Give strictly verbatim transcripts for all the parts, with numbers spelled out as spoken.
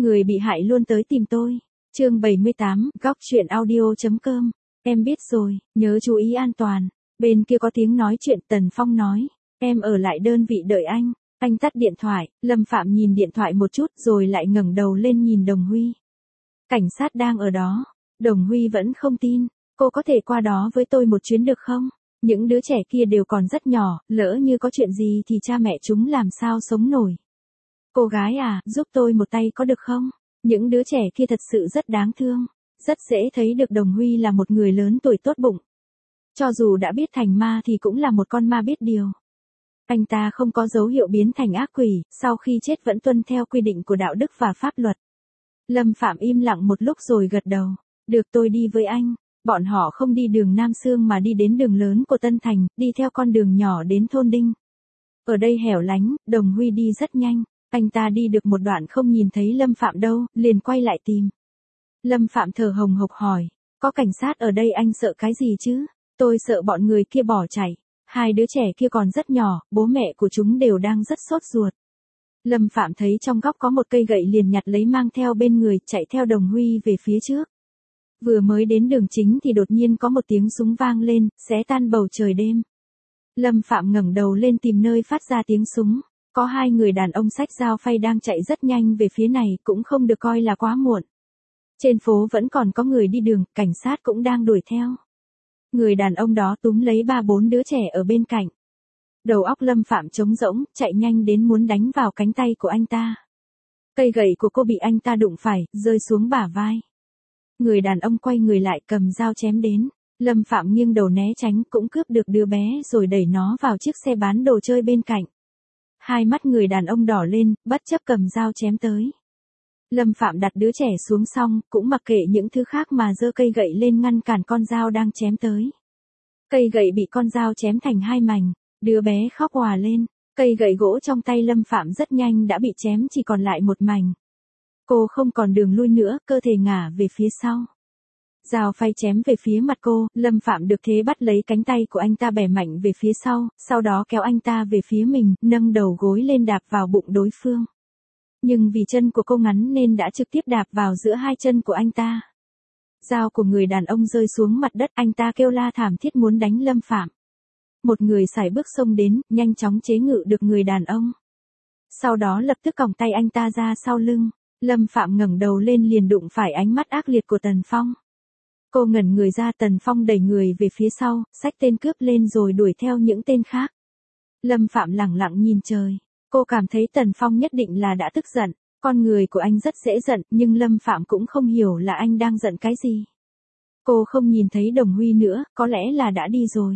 Người bị hại luôn tới tìm tôi. Chương bảy mươi tám, góc chuyện audio.com. Em biết rồi, nhớ chú ý an toàn. Bên kia có tiếng nói chuyện, Tần Phong nói. Em ở lại đơn vị đợi anh. Anh tắt điện thoại, Lâm Phạm nhìn điện thoại một chút rồi lại ngẩng đầu lên nhìn Đồng Huy. Cảnh sát đang ở đó. Đồng Huy vẫn không tin. Cô có thể qua đó với tôi một chuyến được không? Những đứa trẻ kia đều còn rất nhỏ, lỡ như có chuyện gì thì cha mẹ chúng làm sao sống nổi. Cô gái à, giúp tôi một tay có được không? Những đứa trẻ kia thật sự rất đáng thương. Rất dễ thấy được Đồng Huy là một người lớn tuổi tốt bụng. Cho dù đã biết thành ma thì cũng là một con ma biết điều. Anh ta không có dấu hiệu biến thành ác quỷ, sau khi chết vẫn tuân theo quy định của đạo đức và pháp luật. Lâm Phạm im lặng một lúc rồi gật đầu. Được, tôi đi với anh. Bọn họ không đi đường Nam Xương mà đi đến đường lớn của Tân Thành, đi theo con đường nhỏ đến thôn Đinh. Ở đây hẻo lánh, Đồng Huy đi rất nhanh. Anh ta đi được một đoạn không nhìn thấy Lâm Phạm đâu, liền quay lại tìm. Lâm Phạm thở hồng hộc hỏi, có cảnh sát ở đây anh sợ cái gì chứ? Tôi sợ bọn người kia bỏ chạy. Hai đứa trẻ kia còn rất nhỏ, bố mẹ của chúng đều đang rất sốt ruột. Lâm Phạm thấy trong góc có một cây gậy liền nhặt lấy mang theo bên người, chạy theo Đồng Huy về phía trước. Vừa mới đến đường chính thì đột nhiên có một tiếng súng vang lên, xé tan bầu trời đêm. Lâm Phạm ngẩng đầu lên tìm nơi phát ra tiếng súng. Có hai người đàn ông xách dao phay đang chạy rất nhanh về phía này, cũng không được coi là quá muộn. Trên phố vẫn còn có người đi đường, cảnh sát cũng đang đuổi theo. Người đàn ông đó túm lấy ba bốn đứa trẻ ở bên cạnh. Đầu óc Lâm Phạm trống rỗng, chạy nhanh đến muốn đánh vào cánh tay của anh ta. Cây gậy của cô bị anh ta đụng phải, rơi xuống bả vai. Người đàn ông quay người lại cầm dao chém đến. Lâm Phạm nghiêng đầu né tránh, cũng cướp được đứa bé rồi đẩy nó vào chiếc xe bán đồ chơi bên cạnh. Hai mắt người đàn ông đỏ lên, bất chấp cầm dao chém tới. Lâm Phạm đặt đứa trẻ xuống xong, cũng mặc kệ những thứ khác mà giơ cây gậy lên ngăn cản con dao đang chém tới. Cây gậy bị con dao chém thành hai mảnh, đứa bé khóc òa lên. Cây gậy gỗ trong tay Lâm Phạm rất nhanh đã bị chém chỉ còn lại một mảnh. Cô không còn đường lui nữa, cơ thể ngả về phía sau. Dao phay chém về phía mặt cô, Lâm Phạm được thế bắt lấy cánh tay của anh ta bẻ mạnh về phía sau, sau đó kéo anh ta về phía mình, nâng đầu gối lên đạp vào bụng đối phương. Nhưng vì chân của cô ngắn nên đã trực tiếp đạp vào giữa hai chân của anh ta. Dao của người đàn ông rơi xuống mặt đất, anh ta kêu la thảm thiết muốn đánh Lâm Phạm. Một người sải bước xông đến, nhanh chóng chế ngự được người đàn ông. Sau đó lập tức còng tay anh ta ra sau lưng. Lâm Phạm ngẩng đầu lên liền đụng phải ánh mắt ác liệt của Tần Phong. Cô ngẩn người ra, Tần Phong đẩy người về phía sau, xách tên cướp lên rồi đuổi theo những tên khác. Lâm Phạm lẳng lặng nhìn trời. Cô cảm thấy Tần Phong nhất định là đã tức giận. Con người của anh rất dễ giận, nhưng Lâm Phạm cũng không hiểu là anh đang giận cái gì. Cô không nhìn thấy Đồng Huy nữa, có lẽ là đã đi rồi.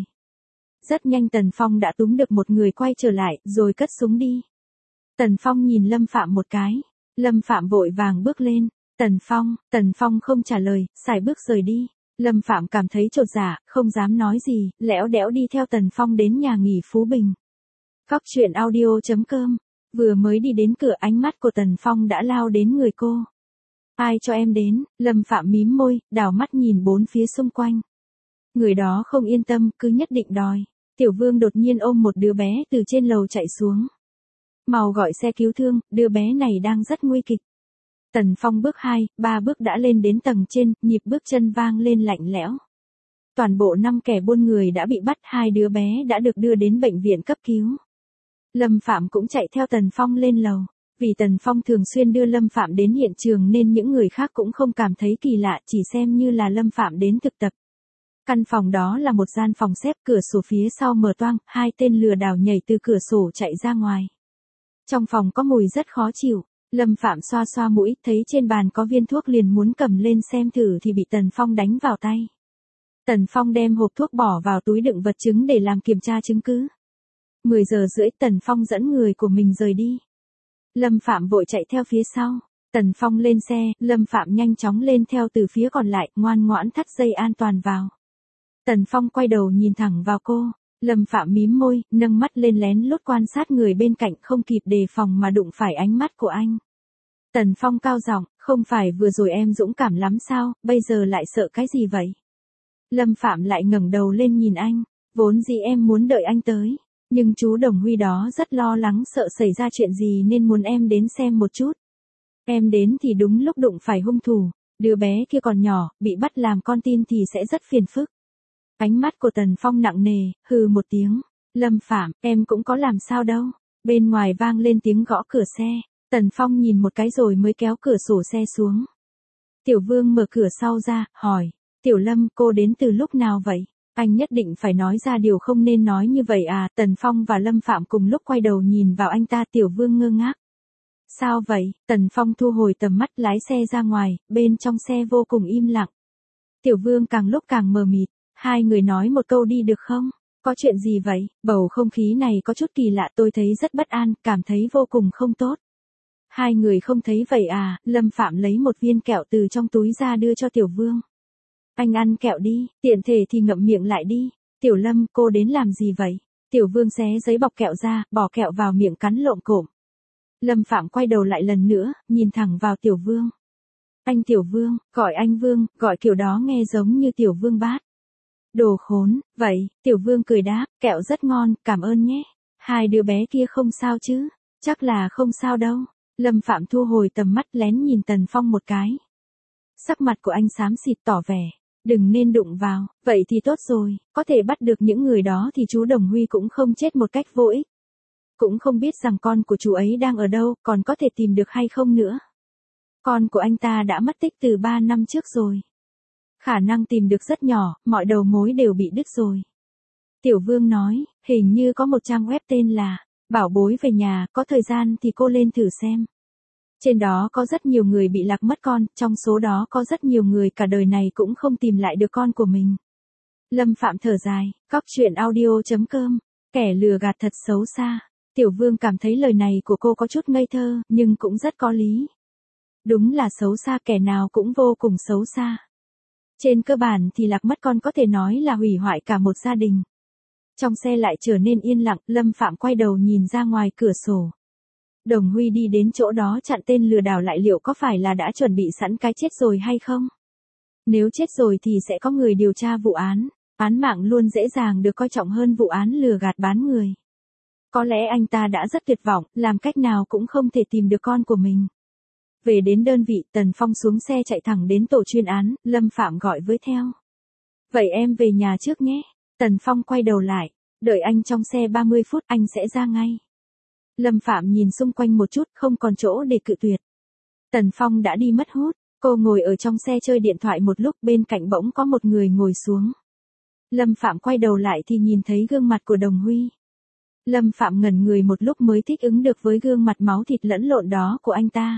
Rất nhanh Tần Phong đã túm được một người quay trở lại, rồi cất súng đi. Tần Phong nhìn Lâm Phạm một cái. Lâm Phạm vội vàng bước lên. Tần Phong, Tần Phong không trả lời, sải bước rời đi. Lâm Phạm cảm thấy chột dạ, không dám nói gì, lẽo đẽo đi theo Tần Phong đến nhà nghỉ Phú Bình. Góc chuyện audio.com. Vừa mới đi đến cửa, ánh mắt của Tần Phong đã lao đến người cô. Ai cho em đến? Lâm Phạm mím môi, đảo mắt nhìn bốn phía xung quanh. Người đó không yên tâm, cứ nhất định đòi. Tiểu Vương đột nhiên ôm một đứa bé từ trên lầu chạy xuống. Mau gọi xe cứu thương, đứa bé này đang rất nguy kịch. Tần Phong bước hai, ba bước đã lên đến tầng trên, nhịp bước chân vang lên lạnh lẽo. Toàn bộ năm kẻ buôn người đã bị bắt, hai đứa bé đã được đưa đến bệnh viện cấp cứu. Lâm Phạm cũng chạy theo Tần Phong lên lầu. Vì Tần Phong thường xuyên đưa Lâm Phạm đến hiện trường nên những người khác cũng không cảm thấy kỳ lạ, chỉ xem như là Lâm Phạm đến thực tập. Căn phòng đó là một gian phòng xếp, cửa sổ phía sau mở toang, hai tên lừa đảo nhảy từ cửa sổ chạy ra ngoài. Trong phòng có mùi rất khó chịu. Lâm Phạm xoa xoa mũi, thấy trên bàn có viên thuốc liền muốn cầm lên xem thử thì bị Tần Phong đánh vào tay. Tần Phong đem hộp thuốc bỏ vào túi đựng vật chứng để làm kiểm tra chứng cứ. mười giờ rưỡi Tần Phong dẫn người của mình rời đi. Lâm Phạm vội chạy theo phía sau. Tần Phong lên xe, Lâm Phạm nhanh chóng lên theo từ phía còn lại, ngoan ngoãn thắt dây an toàn vào. Tần Phong quay đầu nhìn thẳng vào cô. Lâm Phạm mím môi, nâng mắt lên lén lút quan sát người bên cạnh, không kịp đề phòng mà đụng phải ánh mắt của anh. Tần Phong cao giọng, không phải vừa rồi em dũng cảm lắm sao, bây giờ lại sợ cái gì vậy? Lâm Phạm lại ngẩng đầu lên nhìn anh, vốn dĩ em muốn đợi anh tới, nhưng chú Đồng Huy đó rất lo lắng sợ xảy ra chuyện gì nên muốn em đến xem một chút. Em đến thì đúng lúc đụng phải hung thủ, đứa bé kia còn nhỏ, bị bắt làm con tin thì sẽ rất phiền phức. Ánh mắt của Tần Phong nặng nề, hừ một tiếng. Lâm Phạm, em cũng có làm sao đâu. Bên ngoài vang lên tiếng gõ cửa xe. Tần Phong nhìn một cái rồi mới kéo cửa sổ xe xuống. Tiểu Vương mở cửa sau ra, hỏi. Tiểu Lâm, cô đến từ lúc nào vậy? Anh nhất định phải nói ra điều không nên nói như vậy à? Tần Phong và Lâm Phạm cùng lúc quay đầu nhìn vào anh ta. Tiểu Vương ngơ ngác. Sao vậy? Tần Phong thu hồi tầm mắt lái xe ra ngoài, bên trong xe vô cùng im lặng. Tiểu Vương càng lúc càng mờ mịt. Hai người nói một câu đi được không? Có chuyện gì vậy? Bầu không khí này có chút kỳ lạ, tôi thấy rất bất an, cảm thấy vô cùng không tốt. Hai người không thấy vậy à? Lâm Phạm lấy một viên kẹo từ trong túi ra đưa cho Tiểu Vương. Anh ăn kẹo đi, tiện thể thì ngậm miệng lại đi. Tiểu Lâm, cô đến làm gì vậy? Tiểu Vương xé giấy bọc kẹo ra, bỏ kẹo vào miệng cắn lộm cộm. Lâm Phạm quay đầu lại lần nữa, nhìn thẳng vào Tiểu Vương. Anh Tiểu Vương, gọi anh Vương, gọi kiểu đó nghe giống như Tiểu Vương bát. Đồ khốn, vậy, Tiểu Vương cười đáp, kẹo rất ngon, cảm ơn nhé. Hai đứa bé kia không sao chứ? Chắc là không sao đâu. Lâm Phạm thu hồi tầm mắt lén nhìn Tần Phong một cái. Sắc mặt của anh xám xịt tỏ vẻ, đừng nên đụng vào, vậy thì tốt rồi, có thể bắt được những người đó thì chú Đồng Huy cũng không chết một cách vô ích. Cũng không biết rằng con của chú ấy đang ở đâu, còn có thể tìm được hay không nữa. Con của anh ta đã mất tích từ ba năm trước rồi. Khả năng tìm được rất nhỏ, mọi đầu mối đều bị đứt rồi. Tiểu Vương nói, hình như có một trang web tên là Bảo Bối Về Nhà, có thời gian thì cô lên thử xem. Trên đó có rất nhiều người bị lạc mất con, trong số đó có rất nhiều người cả đời này cũng không tìm lại được con của mình. Lâm Phạm thở dài, cóc truyện audio chấm com, kẻ lừa gạt thật xấu xa. Tiểu Vương cảm thấy lời này của cô có chút ngây thơ, nhưng cũng rất có lý. Đúng là xấu xa, kẻ nào cũng vô cùng xấu xa. Trên cơ bản thì lạc mất con có thể nói là hủy hoại cả một gia đình. Trong xe lại trở nên yên lặng, Lâm Phạm quay đầu nhìn ra ngoài cửa sổ. Đồng Huy đi đến chỗ đó chặn tên lừa đảo lại, liệu có phải là đã chuẩn bị sẵn cái chết rồi hay không? Nếu chết rồi thì sẽ có người điều tra vụ án. Án mạng luôn dễ dàng được coi trọng hơn vụ án lừa gạt bán người. Có lẽ anh ta đã rất tuyệt vọng, làm cách nào cũng không thể tìm được con của mình. Về đến đơn vị, Tần Phong xuống xe chạy thẳng đến tổ chuyên án, Lâm Phạm gọi với theo. Vậy em về nhà trước nhé. Tần Phong quay đầu lại, đợi anh trong xe ba mươi phút, anh sẽ ra ngay. Lâm Phạm nhìn xung quanh một chút, không còn chỗ để cự tuyệt. Tần Phong đã đi mất hút, cô ngồi ở trong xe chơi điện thoại một lúc, bên cạnh bỗng có một người ngồi xuống. Lâm Phạm quay đầu lại thì nhìn thấy gương mặt của Đồng Huy. Lâm Phạm ngẩn người một lúc mới thích ứng được với gương mặt máu thịt lẫn lộn đó của anh ta.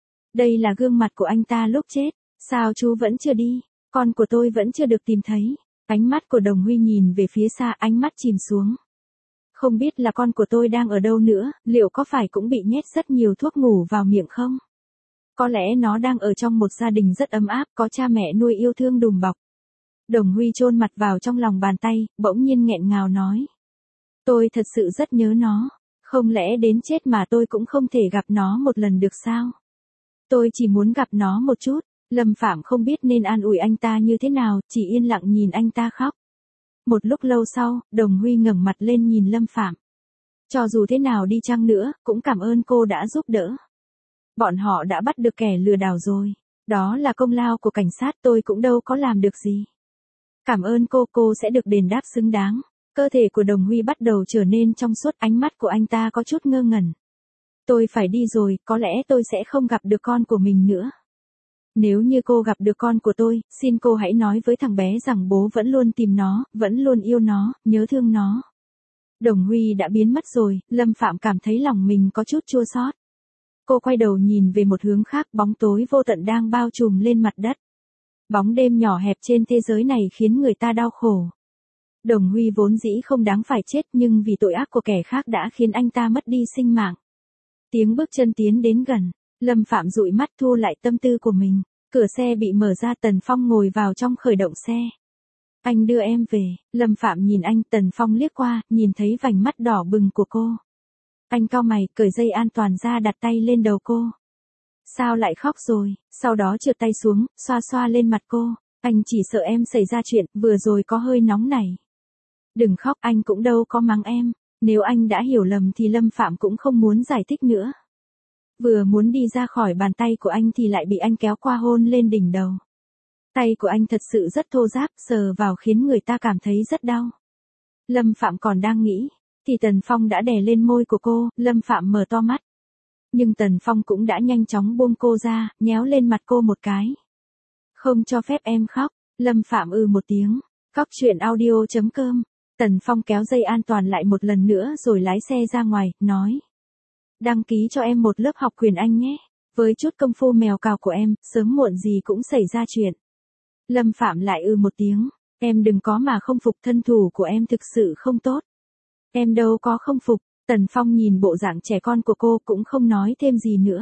Đây là gương mặt của anh ta lúc chết. Sao chú vẫn chưa đi? Con của tôi vẫn chưa được tìm thấy. Ánh mắt của Đồng Huy nhìn về phía xa, ánh mắt chìm xuống. Không biết là con của tôi đang ở đâu nữa, liệu có phải cũng bị nhét rất nhiều thuốc ngủ vào miệng không? Có lẽ nó đang ở trong một gia đình rất ấm áp, có cha mẹ nuôi yêu thương đùm bọc. Đồng Huy chôn mặt vào trong lòng bàn tay, bỗng nhiên nghẹn ngào nói. Tôi thật sự rất nhớ nó. Không lẽ đến chết mà tôi cũng không thể gặp nó một lần được sao? Tôi chỉ muốn gặp nó một chút. Lâm Phạm không biết nên an ủi anh ta như thế nào, chỉ yên lặng nhìn anh ta khóc. Một lúc lâu sau, Đồng Huy ngẩng mặt lên nhìn Lâm Phạm. Cho dù thế nào đi chăng nữa, cũng cảm ơn cô đã giúp đỡ. Bọn họ đã bắt được kẻ lừa đảo rồi. Đó là công lao của cảnh sát, tôi cũng đâu có làm được gì. Cảm ơn cô, cô sẽ được đền đáp xứng đáng. Cơ thể của Đồng Huy bắt đầu trở nên trong suốt, ánh mắt của anh ta có chút ngơ ngẩn. Tôi phải đi rồi, có lẽ tôi sẽ không gặp được con của mình nữa. Nếu như cô gặp được con của tôi, xin cô hãy nói với thằng bé rằng bố vẫn luôn tìm nó, vẫn luôn yêu nó, nhớ thương nó. Đồng Huy đã biến mất rồi, Lâm Phạm cảm thấy lòng mình có chút chua xót. Cô quay đầu nhìn về một hướng khác, bóng tối vô tận đang bao trùm lên mặt đất. Bóng đêm nhỏ hẹp trên thế giới này khiến người ta đau khổ. Đồng Huy vốn dĩ không đáng phải chết, nhưng vì tội ác của kẻ khác đã khiến anh ta mất đi sinh mạng. Tiếng bước chân tiến đến gần, Lâm Phạm dụi mắt thu lại tâm tư của mình. Cửa xe bị mở ra, Tần Phong ngồi vào trong khởi động xe. Anh đưa em về. Lâm Phạm nhìn anh, Tần Phong liếc qua, nhìn thấy vành mắt đỏ bừng của cô. Anh cau mày, cởi dây an toàn ra, đặt tay lên đầu cô. Sao lại khóc rồi? Sau đó trượt tay xuống, xoa xoa lên mặt cô. Anh chỉ sợ em xảy ra chuyện, vừa rồi có hơi nóng này. Đừng khóc, anh cũng đâu có mắng em. Nếu anh đã hiểu lầm thì Lâm Phạm cũng không muốn giải thích nữa. Vừa muốn đi ra khỏi bàn tay của anh thì lại bị anh kéo qua hôn lên đỉnh đầu. Tay của anh thật sự rất thô ráp, sờ vào khiến người ta cảm thấy rất đau. Lâm Phạm còn đang nghĩ, thì Tần Phong đã đè lên môi của cô, Lâm Phạm mở to mắt. Nhưng Tần Phong cũng đã nhanh chóng buông cô ra, nhéo lên mặt cô một cái. Không cho phép em khóc, Lâm Phạm ư một tiếng. Cóc truyện audio chấm com. Tần Phong kéo dây an toàn lại một lần nữa rồi lái xe ra ngoài, nói. Đăng ký cho em một lớp học quyền Anh nhé. Với chút công phu mèo cào của em, sớm muộn gì cũng xảy ra chuyện. Lâm Phạm lại ư một tiếng. Em đừng có mà không phục, thân thủ của em thực sự không tốt. Em đâu có không phục. Tần Phong nhìn bộ dạng trẻ con của cô cũng không nói thêm gì nữa.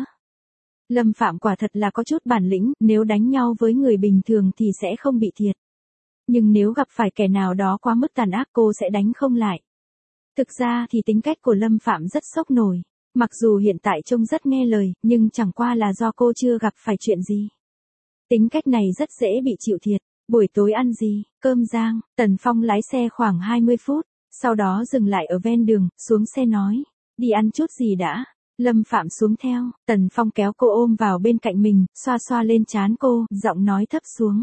Lâm Phạm quả thật là có chút bản lĩnh, nếu đánh nhau với người bình thường thì sẽ không bị thiệt. Nhưng nếu gặp phải kẻ nào đó quá mức tàn ác cô sẽ đánh không lại. Thực ra thì tính cách của Lâm Phạm rất sốc nổi. Mặc dù hiện tại trông rất nghe lời, nhưng chẳng qua là do cô chưa gặp phải chuyện gì. Tính cách này rất dễ bị chịu thiệt. Buổi tối ăn gì? Cơm rang. Tần Phong lái xe khoảng hai mươi phút, sau đó dừng lại ở ven đường, xuống xe nói. Đi ăn chút gì đã? Lâm Phạm xuống theo, Tần Phong kéo cô ôm vào bên cạnh mình, xoa xoa lên trán cô, giọng nói thấp xuống.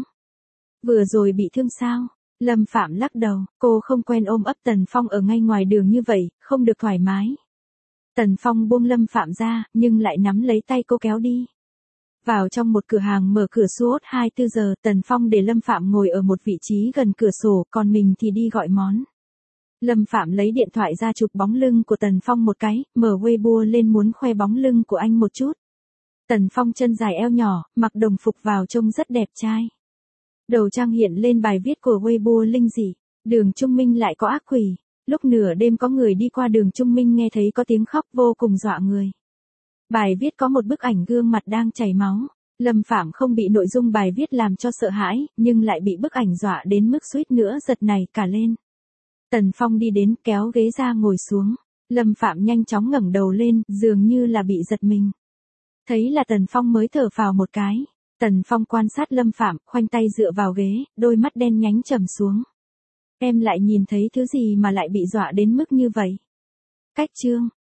Vừa rồi bị thương sao? Lâm Phạm lắc đầu, cô không quen ôm ấp Tần Phong ở ngay ngoài đường như vậy, không được thoải mái. Tần Phong buông Lâm Phạm ra, nhưng lại nắm lấy tay cô kéo đi. Vào trong một cửa hàng mở cửa suốt hai mươi tư giờ, Tần Phong để Lâm Phạm ngồi ở một vị trí gần cửa sổ, còn mình thì đi gọi món. Lâm Phạm lấy điện thoại ra chụp bóng lưng của Tần Phong một cái, mở Weibo lên muốn khoe bóng lưng của anh một chút. Tần Phong chân dài eo nhỏ, mặc đồng phục vào trông rất đẹp trai. Đầu trang hiện lên bài viết của Weibo linh dị, đường Trung Minh lại có ác quỷ. Lúc nửa đêm có người đi qua đường Trung Minh nghe thấy có tiếng khóc vô cùng dọa người. Bài viết có một bức ảnh gương mặt đang chảy máu. Lâm Phạm không bị nội dung bài viết làm cho sợ hãi, nhưng lại bị bức ảnh dọa đến mức suýt nữa giật nảy cả lên. Tần Phong đi đến kéo ghế ra ngồi xuống. Lâm Phạm nhanh chóng ngẩng đầu lên, dường như là bị giật mình. Thấy là Tần Phong mới thở phào một cái. Tần Phong quan sát Lâm Phạm, khoanh tay dựa vào ghế, đôi mắt đen nhánh trầm xuống. Em lại nhìn thấy thứ gì mà lại bị dọa đến mức như vậy? Cách chương.